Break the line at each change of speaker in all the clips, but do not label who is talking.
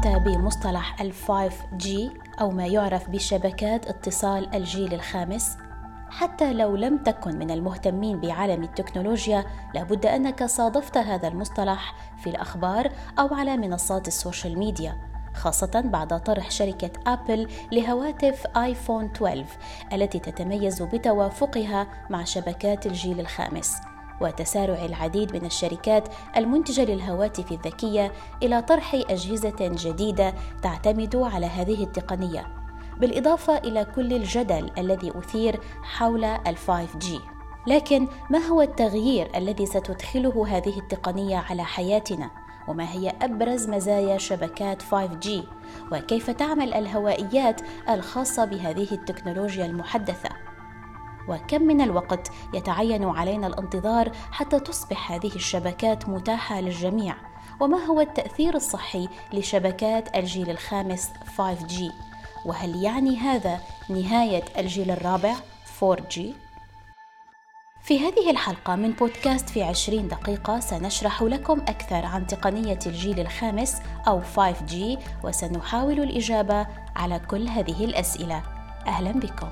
سمعت بمصطلح ال 5G أو ما يعرف بشبكات اتصال الجيل الخامس؟ حتى لو لم تكن من المهتمين بعالم التكنولوجيا، لابد أنك صادفت هذا المصطلح في الأخبار أو على منصات السوشيال ميديا، خاصة بعد طرح شركة أبل لهواتف آيفون 12 التي تتميز بتوافقها مع شبكات الجيل الخامس، وتسارع العديد من الشركات المنتجة للهواتف الذكية إلى طرح أجهزة جديدة تعتمد على هذه التقنية، بالإضافة إلى كل الجدل الذي أثير حول ال 5G. لكن ما هو التغيير الذي ستدخله هذه التقنية على حياتنا؟ وما هي أبرز مزايا شبكات 5G؟ وكيف تعمل الهوائيات الخاصة بهذه التكنولوجيا المحدثة؟ وكم من الوقت يتعين علينا الانتظار حتى تصبح هذه الشبكات متاحة للجميع؟ وما هو التأثير الصحي لشبكات الجيل الخامس 5G؟ وهل يعني هذا نهاية الجيل الرابع 4G؟ في هذه الحلقة من بودكاست في 20 دقيقة سنشرح لكم أكثر عن تقنية الجيل الخامس أو 5G، وسنحاول الإجابة على كل هذه الأسئلة. أهلا بكم.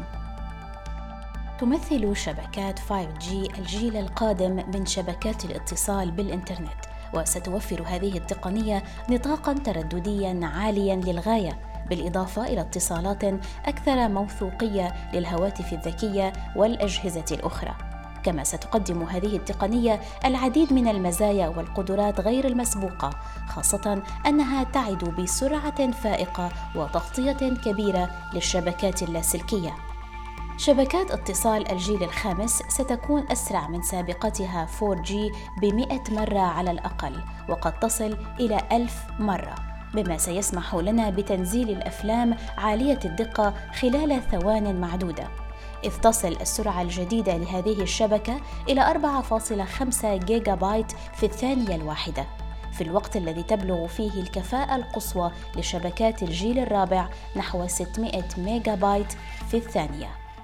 تمثل شبكات 5G الجيل القادم من شبكات الاتصال بالإنترنت، وستوفر هذه التقنية نطاقاً ترددياً عالياً للغاية، بالإضافة إلى اتصالات أكثر موثوقية للهواتف الذكية والأجهزة الأخرى. كما ستقدم هذه التقنية العديد من المزايا والقدرات غير المسبوقة، خاصة أنها تعد بسرعة فائقة وتغطية كبيرة للشبكات اللاسلكية. شبكات اتصال الجيل الخامس ستكون أسرع من سابقتها 4G ب100 مرة على الأقل، وقد تصل إلى 1000 مرة، بما سيسمح لنا بتنزيل الأفلام عالية الدقة خلال ثوان معدودة، إذ تصل السرعة الجديدة لهذه الشبكة إلى 4.5 جيجا بايت في الثانية الواحدة، في الوقت الذي تبلغ فيه الكفاءة القصوى لشبكات الجيل الرابع نحو 600 ميجا بايت في الثانية.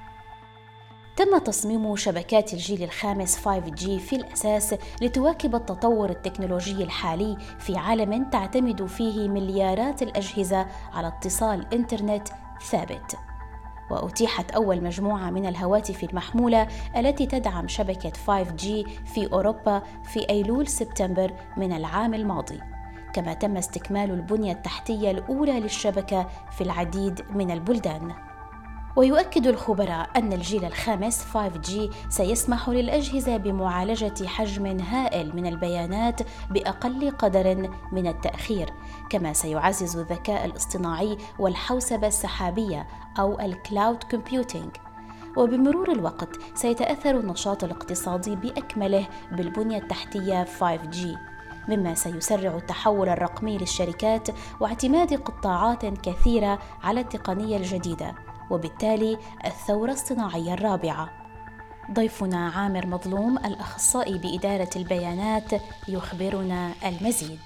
تم تصميم شبكات الجيل الخامس 5G في الأساس لتواكب التطور التكنولوجي الحالي في عالم تعتمد فيه مليارات الأجهزة على اتصال إنترنت ثابت. وأتيحت أول مجموعة من الهواتف المحمولة التي تدعم شبكة 5G في أوروبا في أيلول سبتمبر من العام الماضي، كما تم استكمال البنية التحتية الأولى للشبكة في العديد من البلدان. ويؤكد الخبراء أن الجيل الخامس 5G سيسمح للأجهزة بمعالجة حجم هائل من البيانات بأقل قدر من التأخير، كما سيعزز الذكاء الاصطناعي والحوسبة السحابية أو الكلاود كومبيوتينج. وبمرور الوقت سيتأثر النشاط الاقتصادي بأكمله بالبنية التحتية 5G، مما سيسرع التحول الرقمي للشركات واعتماد قطاعات كثيرة على التقنية الجديدة، وبالتالي الثورة الصناعية الرابعة. ضيفنا عامر مظلوم الأخصائي بإدارة البيانات يخبرنا المزيد.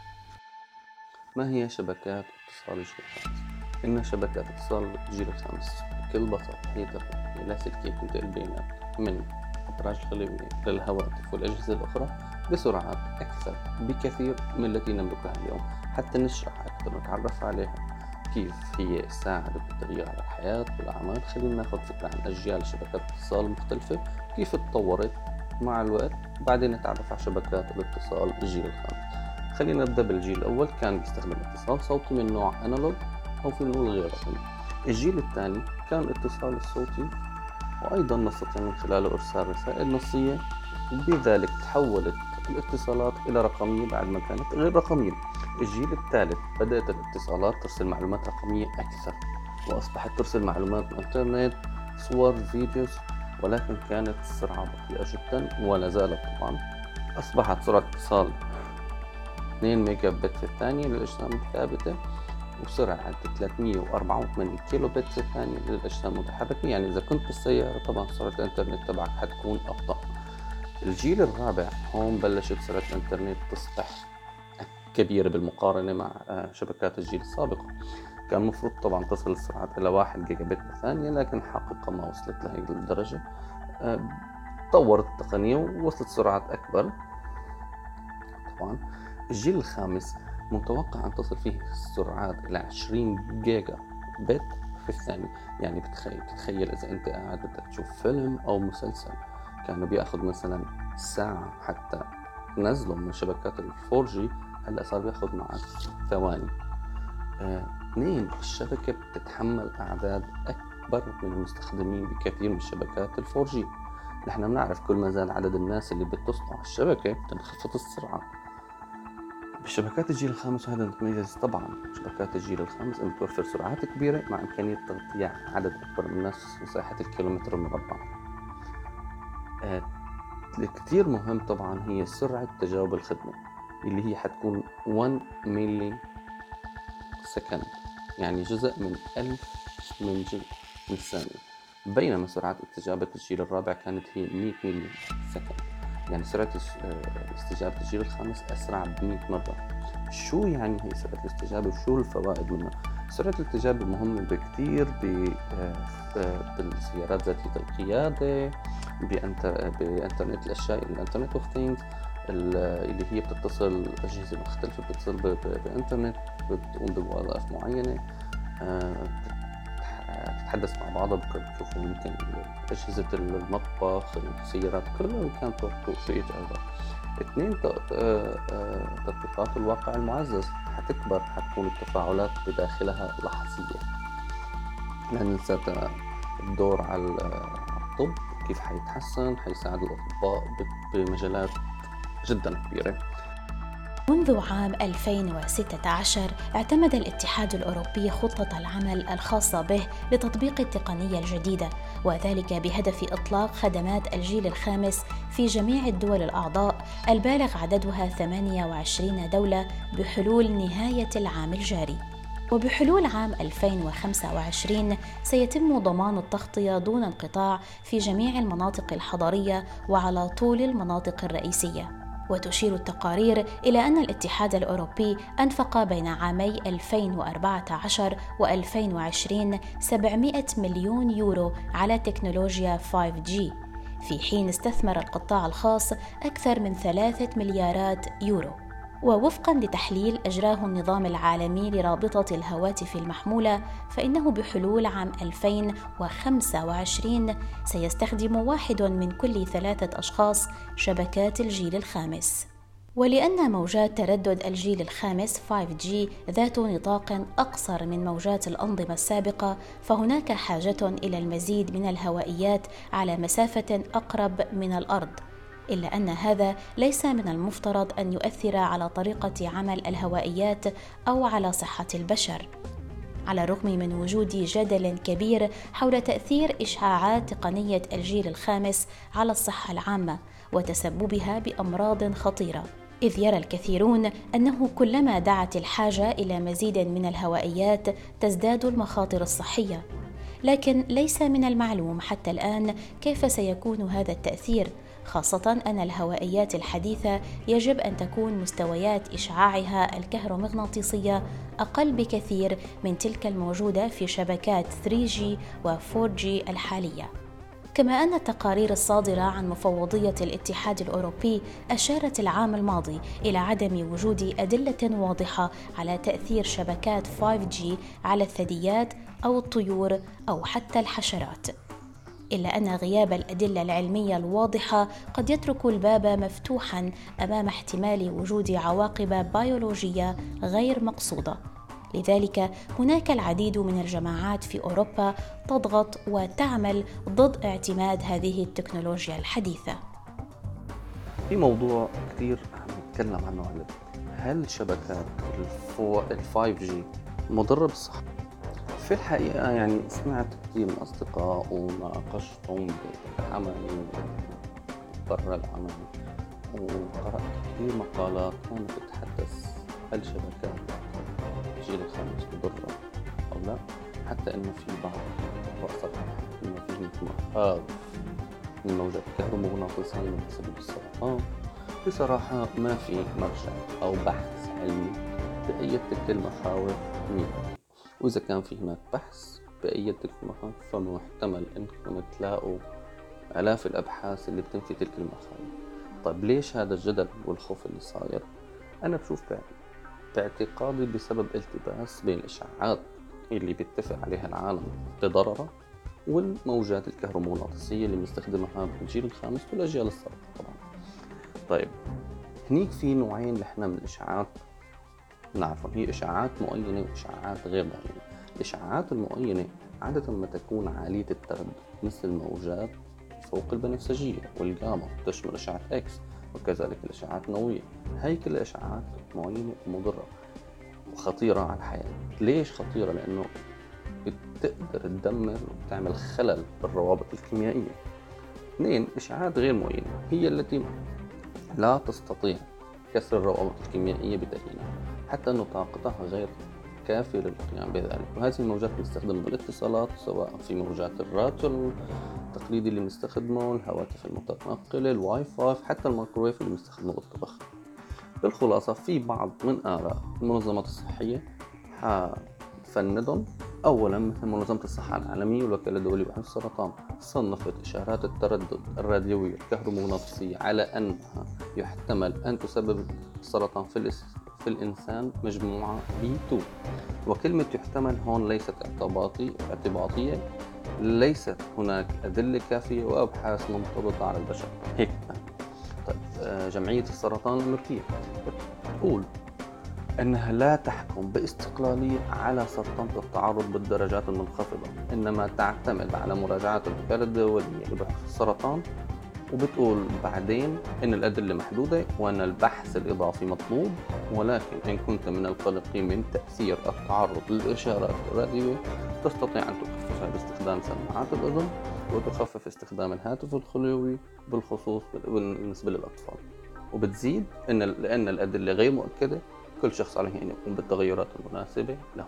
ما هي شبكات اتصال الجيل الخامس؟ إن شبكات اتصال الجيل الخامس بكل بساطة هي تقنية لاسلكية تنقل البيانات من أبراج الخليوية للهواتف والأجهزة الأخرى بسرعات أكثر بكثير من التي نملكها اليوم. حتى نشرح أكثر ونتعرف عليها كيف هي ساعدت بالتغيير على الحياة والأعمال، خلينا ناخذ فكرة عن أجيال شبكات الاتصال المختلفة كيف تطورت مع الوقت، وبعدين نتعرف على شبكات الاتصال الجيل الخامس. خلينا نبدأ بالجيل الأول، كان بيستخدم اتصال صوتي من نوع أنالوج أو في نقول غير رقمي. الجيل الثاني كان الاتصال الصوتي، وأيضا نستطيع من خلاله إرسال رسائل نصية، وبذلك تحولت الاتصالات إلى رقمية بعد ما كانت غير رقمية. الجيل الثالث بدأت الاتصالات ترسل معلومات رقمية أكثر، وأصبحت ترسل معلومات من الإنترنت، صور، فيديوز، ولكن كانت السرعة بطيئة جدا ولا زالت طبعا. أصبحت سرعة اتصال 2 ميجا بت في الثانية للأجسام الثابتة، وسرعة 384 كيلو بت في الثانية للأجسام المتحركة. يعني إذا كنت بالسيارة طبعا سرعة الإنترنت تبعك حتكون أبطأ. الجيل الرابع هون بلشت سرعة الإنترنت تصبح كبيرة بالمقارنة مع شبكات الجيل السابقة. كان المفروض طبعا تصل السرعات إلى 1 جيجا بت بالثانية، لكن حقيقة ما وصلت لهي الدرجة. طورت التقنية ووصلت سرعات أكبر. طبعا الجيل الخامس متوقع أن تصل فيه السرعات إلى 20 جيجا بت في الثانية. يعني تتخيل إذا أنت قاعد بدك تشوف فيلم أو مسلسل كانوا بيأخذ مثلا ساعة حتى نزله من شبكات الفورجي، هلأ صار بيأخذ معك ثواني. اثنين، الشبكة بتتحمل أعداد أكبر من المستخدمين بكثير من شبكات الفورجي. نحن بنعرف كل ما زاد عدد الناس اللي بيتصلوا على الشبكة بتنخفض السرعة. بشبكات الجيل الخامس، وهذا متميز طبعا شبكات الجيل الخامس أن توفر سرعات كبيرة مع إمكانية تغطية عدد أكبر من الناس في مساحة الكيلومتر المربع. الكثير مهم طبعا هي سرعة تجاوب الخدمة اللي هي حتكون 1 ميلي سكند، يعني جزء من 1000 من الثانية، بينما سرعة استجابة الجيل الرابع كانت هي 100 ميلي سكند. يعني سرعة استجابة الجيل الخامس أسرع ب100 مرة. شو يعني هي سرعة الاستجابة وشو الفوائد منها؟ سرعة الاستجابة مهمة بكتير بالسيارات ذاتية القيادة، بإنترنت الأشياء، الإنترنت أوف ثينجز اللي هي بتتصل أجهزة مختلفة، بتتصل بإنترنت، بتقوم بوظائف معينة، تتحدث مع بعضها، بتشوفوا ممكن أجهزة المطبخ، السيارات كلها كانت توك تو ايتش اذر. اثنين، تطبيقات الواقع المعزز حتكبر، حتكون التفاعلات بداخلها لحظية. لا ننسى الدور على الطب، كيف حيتحسن، حيساعد الأطباء بمجالات جدا كبيرة.
منذ عام 2016 اعتمد الاتحاد الأوروبي خطة العمل الخاصة به لتطبيق التقنية الجديدة، وذلك بهدف إطلاق خدمات الجيل الخامس في جميع الدول الأعضاء البالغ عددها 28 دولة بحلول نهاية العام الجاري. وبحلول عام 2025 سيتم ضمان التغطية دون انقطاع في جميع المناطق الحضرية وعلى طول المناطق الرئيسية. وتشير التقارير إلى أن الاتحاد الأوروبي أنفق بين عامي 2014 و2020 700 مليون يورو على تكنولوجيا 5G، في حين استثمر القطاع الخاص أكثر من 3 مليارات يورو. ووفقاً لتحليل أجراه النظام العالمي لرابطة الهواتف المحمولة، فإنه بحلول عام 2025 سيستخدم 1 من كل 3 أشخاص شبكات الجيل الخامس. ولأن موجات تردد الجيل الخامس 5G ذات نطاق أقصر من موجات الأنظمة السابقة، فهناك حاجة إلى المزيد من الهوائيات على مسافة أقرب من الأرض، إلا أن هذا ليس من المفترض أن يؤثر على طريقة عمل الهوائيات أو على صحة البشر، على الرغم من وجود جدل كبير حول تأثير إشعاعات تقنية الجيل الخامس على الصحة العامة وتسببها بأمراض خطيرة. إذ يرى الكثيرون أنه كلما دعت الحاجة إلى مزيد من الهوائيات تزداد المخاطر الصحية، لكن ليس من المعلوم حتى الآن كيف سيكون هذا التأثير، خاصة أن الهوائيات الحديثة يجب أن تكون مستويات إشعاعها الكهرومغناطيسية أقل بكثير من تلك الموجودة في شبكات 3G و 4G الحالية. كما أن التقارير الصادرة عن مفوضية الاتحاد الأوروبي أشارت العام الماضي إلى عدم وجود أدلة واضحة على تأثير شبكات 5G على الثدييات أو الطيور أو حتى الحشرات، إلا أن غياب الأدلة العلمية الواضحة قد يترك الباب مفتوحاً أمام احتمال وجود عواقب بيولوجية غير مقصودة. لذلك هناك العديد من الجماعات في أوروبا تضغط وتعمل ضد اعتماد هذه التكنولوجيا الحديثة.
في موضوع كثير نتكلم عنه، هل شبكات ال 5G مضرة بالصحة؟ في الحقيقة يعني سمعت كثير من أصدقاء وناقشتهم بالعمل وبرا العمل، وقرأت كثير مقالات كانت تتحدث هل شبكات الجيل الخامس مضرة أو لا، حتى إنه في بعض وصف إنه في مخاوف من الموجات الكهرومغناطيسية بسبب السرطان. بصراحة ما في مرجع أو بحث علمي بأيد تلك المخاوف مين، وإذا كان في هناك بحث بأيد تلك المخاوف فمحتمل إنكم تلاقوا آلاف الأبحاث اللي بتنفي تلك المخاوف. طيب ليش هذا الجدل والخوف اللي صاير؟ أنا بشوف باعتقادي بسبب التباس بين الإشعاعات اللي بيتفق عليها العالم بضررها والموجات الكهرومغناطيسية اللي بنستخدمها بالجيل الخامس والأجيال السابقة طبعا. طيب هنيك في نوعين نحن من الإشعاعات نعرفهم، هي إشعاعات مؤينة وإشعاعات غير مؤينة. الإشعاعات المؤينة عادة ما تكون عالية التردد مثل الموجات فوق البنفسجية والجاما، تشمل إشعاعات إكس وكذلك الإشعاعات النووية. هاي كل إشعاعات مؤينة ومضرة وخطيرة على الحياة. ليش خطيرة؟ لأنه بتقدر تدمر وتعمل خلل بالروابط الكيميائية. اثنين، إشعاعات غير مؤينة هي التي لا تستطيع كسر الروابط الكيميائية بتأيينها، حتى أن طاقتها غير كافية للقيام بذلك. وهذه الموجات بنستخدمها بالاتصالات، سواء في موجات الراديو التقليدي اللي بنستخدمه، الهواتف المتنقلة، الواي فاي، حتى الميكروويف اللي بنستخدمه بالطبخ. بالخلاصة في بعض من آراء المنظمات الصحية حفندهم. أولا مثل منظمة الصحة العالمية والوكالة الدولية لبحث السرطان صنفت إشارات التردد الراديوية الكهرومغناطيسية على أنها يحتمل أن تسبب السرطان في الإنسان مجموعة B2. وكلمة يحتمل هون ليست اعتباطية، ليست هناك أدلة كافية وأبحاث منضبطة على البشر. هيك. طيب جمعية السرطان الأمريكية تقول أنها لا تحكم باستقلالية على سرطان التعرض بالدرجات المنخفضة، إنما تعتمد على مراجعات الوكالة الدولية لبحث السرطان، وبتقول بعدين إن الأدلة محدودة وأن البحث الإضافي مطلوب، ولكن إن كنت من القلقين من تأثير التعرض للإشارات الراديوية تستطيع أن تخففها باستخدام سماعات الأذن وتخفف استخدام الهاتف الخلوي بالخصوص بالنسبة للأطفال. وبتزيد لأن الأدلة غير مؤكدة، كل شخص عليه أن يقوم بالتغيرات المناسبة له.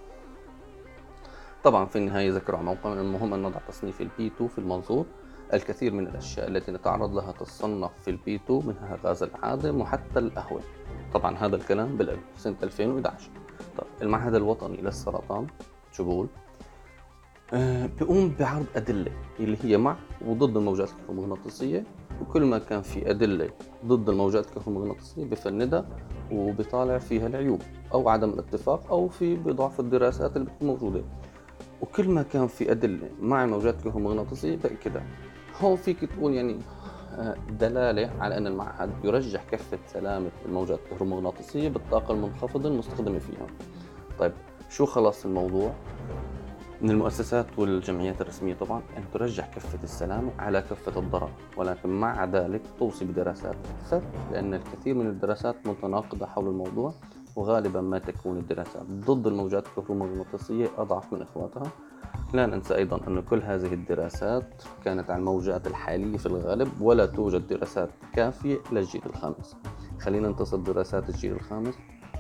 طبعا في النهاية ذكروا على موقع من المهم أن نضع تصنيف البي2 في المنظور. الكثير من الأشياء التي نتعرض لها تصنف في البي2، منها غاز العادم وحتى القهوة. طبعا هذا الكلام سنة 2011. طيب المعهد الوطني للسرطان شو بقول؟ بيقوم بعرض أدلة اللي هي مع وضد الموجات الكهرومغناطيسية، وكل ما كان في أدلة ضد الموجات الكهرومغناطيسية بفندها وبيطالع فيها العيوب أو عدم الاتفاق أو في بضعف الدراسات اللي بتكون موجودة. وكل ما كان في أدلة مع الموجات الكهرومغناطيسية بأكدها. هون فيك تقول يعني دلالة على أن المعهد يرجح كفة سلامة الموجات الكهرومغناطيسية بالطاقة المنخفضة المستخدمة فيها. طيب شو خلاص الموضوع؟ من المؤسسات والجمعيات الرسمية طبعا أن ترجح كفة السلامة على كفة الضرر، ولكن مع ذلك توصي بدراسات أكثر، لأن الكثير من الدراسات متناقضة حول الموضوع، وغالبا ما تكون الدراسات ضد الموجات الكهرومغناطيسية أضعف من إخواتها. لا ننسى أيضا أن كل هذه الدراسات كانت على الموجات الحالية في الغالب، ولا توجد دراسات كافية للجيل الخامس. خلينا ننتصر دراسات الجيل الخامس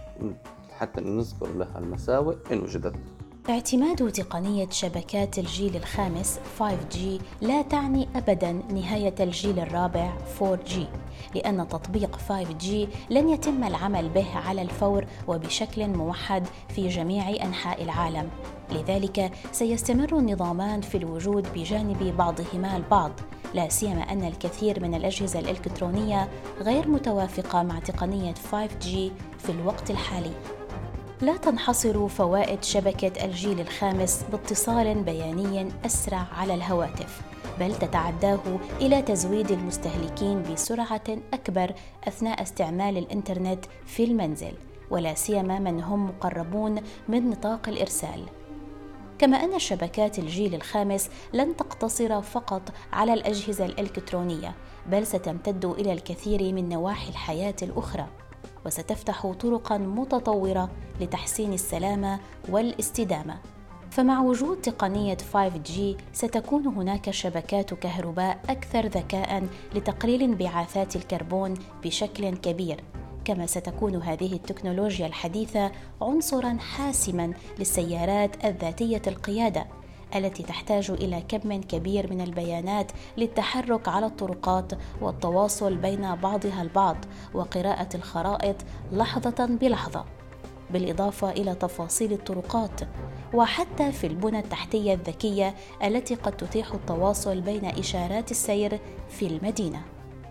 حتى نذكر لها المساوئ إن وجدت.
اعتماد تقنية شبكات الجيل الخامس 5G لا تعني أبداً نهاية الجيل الرابع 4G، لأن تطبيق 5G لن يتم العمل به على الفور وبشكل موحد في جميع أنحاء العالم. لذلك سيستمر النظامان في الوجود بجانب بعضهما البعض، لا سيما أن الكثير من الأجهزة الإلكترونية غير متوافقة مع تقنية 5G في الوقت الحالي. لا تنحصر فوائد شبكة الجيل الخامس باتصال بياني أسرع على الهواتف، بل تتعداه إلى تزويد المستهلكين بسرعة أكبر أثناء استعمال الإنترنت في المنزل، ولا سيما من هم مقربون من نطاق الإرسال. كما أن شبكات الجيل الخامس لن تقتصر فقط على الأجهزة الإلكترونية، بل ستمتد إلى الكثير من نواحي الحياة الأخرى، وستفتح طرقاً متطورة لتحسين السلامة والاستدامة. فمع وجود تقنية 5G ستكون هناك شبكات كهرباء أكثر ذكاءً لتقليل انبعاثات الكربون بشكل كبير، كما ستكون هذه التكنولوجيا الحديثة عنصراً حاسماً للسيارات الذاتية القيادة التي تحتاج إلى كم كبير من البيانات للتحرك على الطرقات والتواصل بين بعضها البعض وقراءة الخرائط لحظة بلحظة، بالإضافة إلى تفاصيل الطرقات، وحتى في البنى التحتية الذكية التي قد تتيح التواصل بين إشارات السير في المدينة.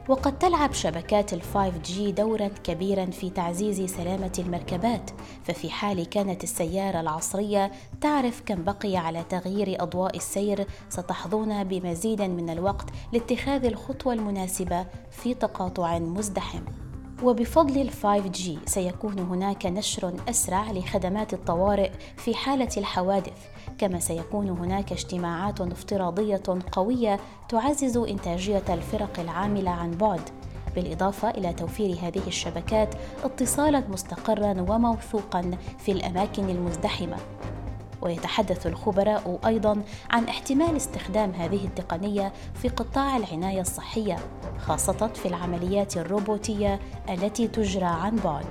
وقد تلعب شبكات ال 5G دوراً كبيراً في تعزيز سلامة المركبات، ففي حال كانت السيارة العصرية تعرف كم بقي على تغيير أضواء السير، ستحظون بمزيد من الوقت لاتخاذ الخطوة المناسبة في تقاطع مزدحم. وبفضل ال 5G سيكون هناك نشر أسرع لخدمات الطوارئ في حالة الحوادث، كما سيكون هناك اجتماعات افتراضية قوية تعزز إنتاجية الفرق العاملة عن بعد، بالإضافة إلى توفير هذه الشبكات اتصالاً مستقراً وموثوقاً في الأماكن المزدحمة. ويتحدث الخبراء أيضاً عن احتمال استخدام هذه التقنية في قطاع العناية الصحية، خاصة في العمليات الروبوتية التي تجرى عن بعد.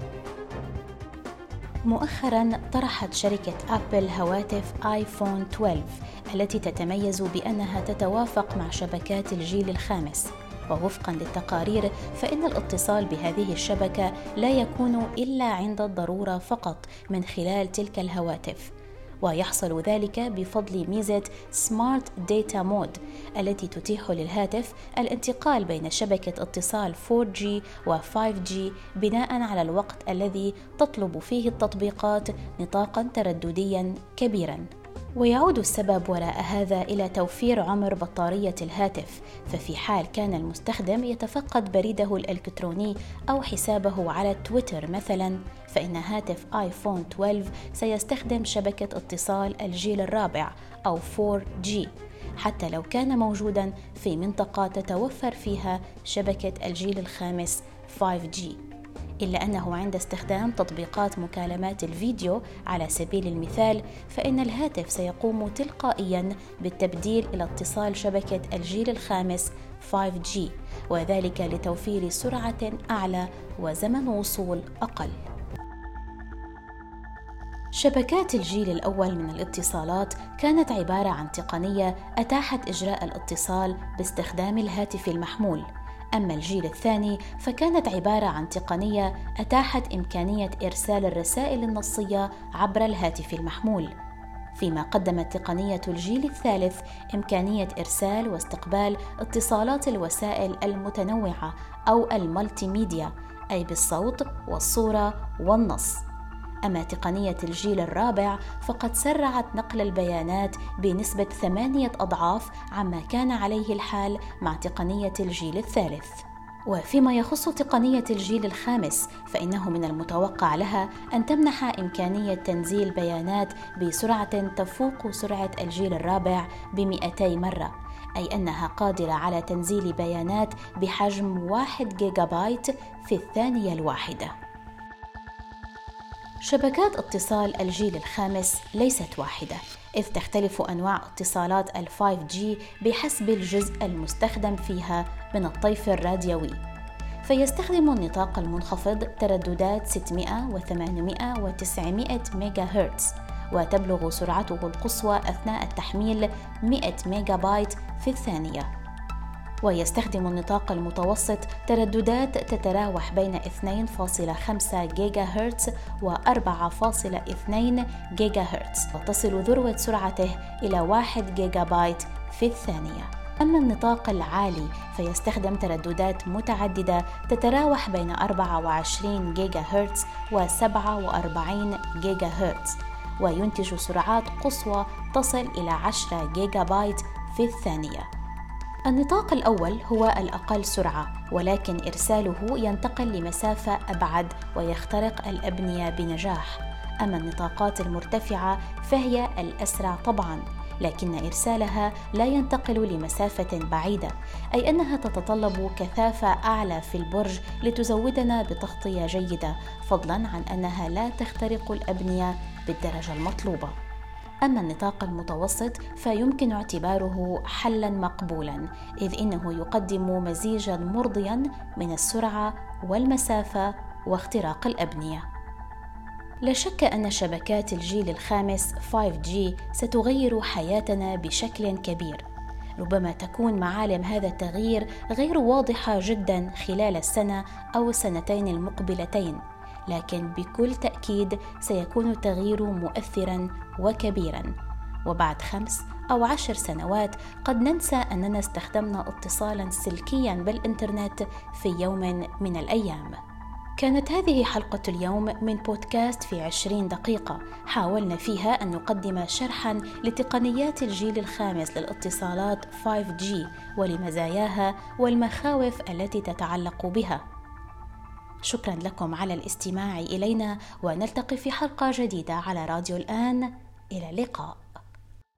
مؤخراً طرحت شركة أبل هواتف آيفون 12 التي تتميز بأنها تتوافق مع شبكات الجيل الخامس، ووفقاً للتقارير فإن الاتصال بهذه الشبكة لا يكون إلا عند الضرورة فقط من خلال تلك الهواتف، ويحصل ذلك بفضل ميزة سمارت داتا مود التي تتيح للهاتف الانتقال بين شبكة اتصال 4G و 5G بناء على الوقت الذي تطلب فيه التطبيقات نطاقاً ترددياً كبيراً. ويعود السبب وراء هذا إلى توفير عمر بطارية الهاتف، ففي حال كان المستخدم يتفقد بريده الإلكتروني أو حسابه على تويتر مثلاً، فإن هاتف آيفون 12 سيستخدم شبكة اتصال الجيل الرابع أو 4G حتى لو كان موجوداً في منطقة تتوفر فيها شبكة الجيل الخامس 5G، إلا أنه عند استخدام تطبيقات مكالمات الفيديو على سبيل المثال، فإن الهاتف سيقوم تلقائياً بالتبديل إلى اتصال شبكة الجيل الخامس 5G، وذلك لتوفير سرعة أعلى وزمن وصول أقل. شبكات الجيل الأول من الاتصالات كانت عبارة عن تقنية أتاحت إجراء الاتصال باستخدام الهاتف المحمول، أما الجيل الثاني فكانت عبارة عن تقنية أتاحت إمكانية إرسال الرسائل النصية عبر الهاتف المحمول، فيما قدمت تقنية الجيل الثالث إمكانية إرسال واستقبال اتصالات الوسائل المتنوعة أو المالتي ميديا، أي بالصوت والصورة والنص. أما تقنية الجيل الرابع فقد سرعت نقل البيانات بنسبة 8 أضعاف عما كان عليه الحال مع تقنية الجيل الثالث. وفيما يخص تقنية الجيل الخامس فإنه من المتوقع لها أن تمنح إمكانية تنزيل بيانات بسرعة تفوق سرعة الجيل الرابع ب200 مرة، أي أنها قادرة على تنزيل بيانات بحجم 1 جيجا بايت في الثانية الواحدة. شبكات اتصال الجيل الخامس ليست واحدة، إذ تختلف أنواع اتصالات ال 5G بحسب الجزء المستخدم فيها من الطيف الراديوي، فيستخدم النطاق المنخفض ترددات 600 و800 و900 ميجا هرتز، وتبلغ سرعته القصوى أثناء التحميل 100 ميجا بايت في الثانية. ويستخدم النطاق المتوسط ترددات تتراوح بين 2.5 جيجا هرتز و 4.2 جيجا هرتز، وتصل ذروة سرعته إلى 1 جيجا بايت في الثانية. أما النطاق العالي فيستخدم ترددات متعددة تتراوح بين 24 جيجا هرتز و 47 جيجا هرتز، وينتج سرعات قصوى تصل إلى 10 جيجا بايت في الثانية. النطاق الأول هو الأقل سرعة، ولكن إرساله ينتقل لمسافة أبعد ويخترق الأبنية بنجاح. أما النطاقات المرتفعة فهي الأسرع طبعاً، لكن إرسالها لا ينتقل لمسافة بعيدة، أي أنها تتطلب كثافة أعلى في البرج لتزودنا بتغطية جيدة، فضلاً عن أنها لا تخترق الأبنية بالدرجة المطلوبة. أما النطاق المتوسط فيمكن اعتباره حلاً مقبولاً، إذ إنه يقدم مزيجاً مرضياً من السرعة والمسافة واختراق الأبنية. لا شك أن شبكات الجيل الخامس 5G ستغير حياتنا بشكل كبير. ربما تكون معالم هذا التغيير غير واضحة جداً خلال السنة أو السنتين المقبلتين، لكن بكل تأكيد سيكون التغيير مؤثراً وكبيراً، وبعد 5 أو 10 سنوات قد ننسى أننا استخدمنا اتصالاً سلكياً بالإنترنت في يوم من الأيام. كانت هذه حلقة اليوم من بودكاست في 20 دقيقة، حاولنا فيها أن نقدم شرحاً لتقنيات الجيل الخامس للاتصالات 5G ولمزاياها والمخاوف التي تتعلق بها. شكراً لكم على الاستماع إلينا، ونلتقي في حلقة جديدة على راديو الآن. إلى اللقاء.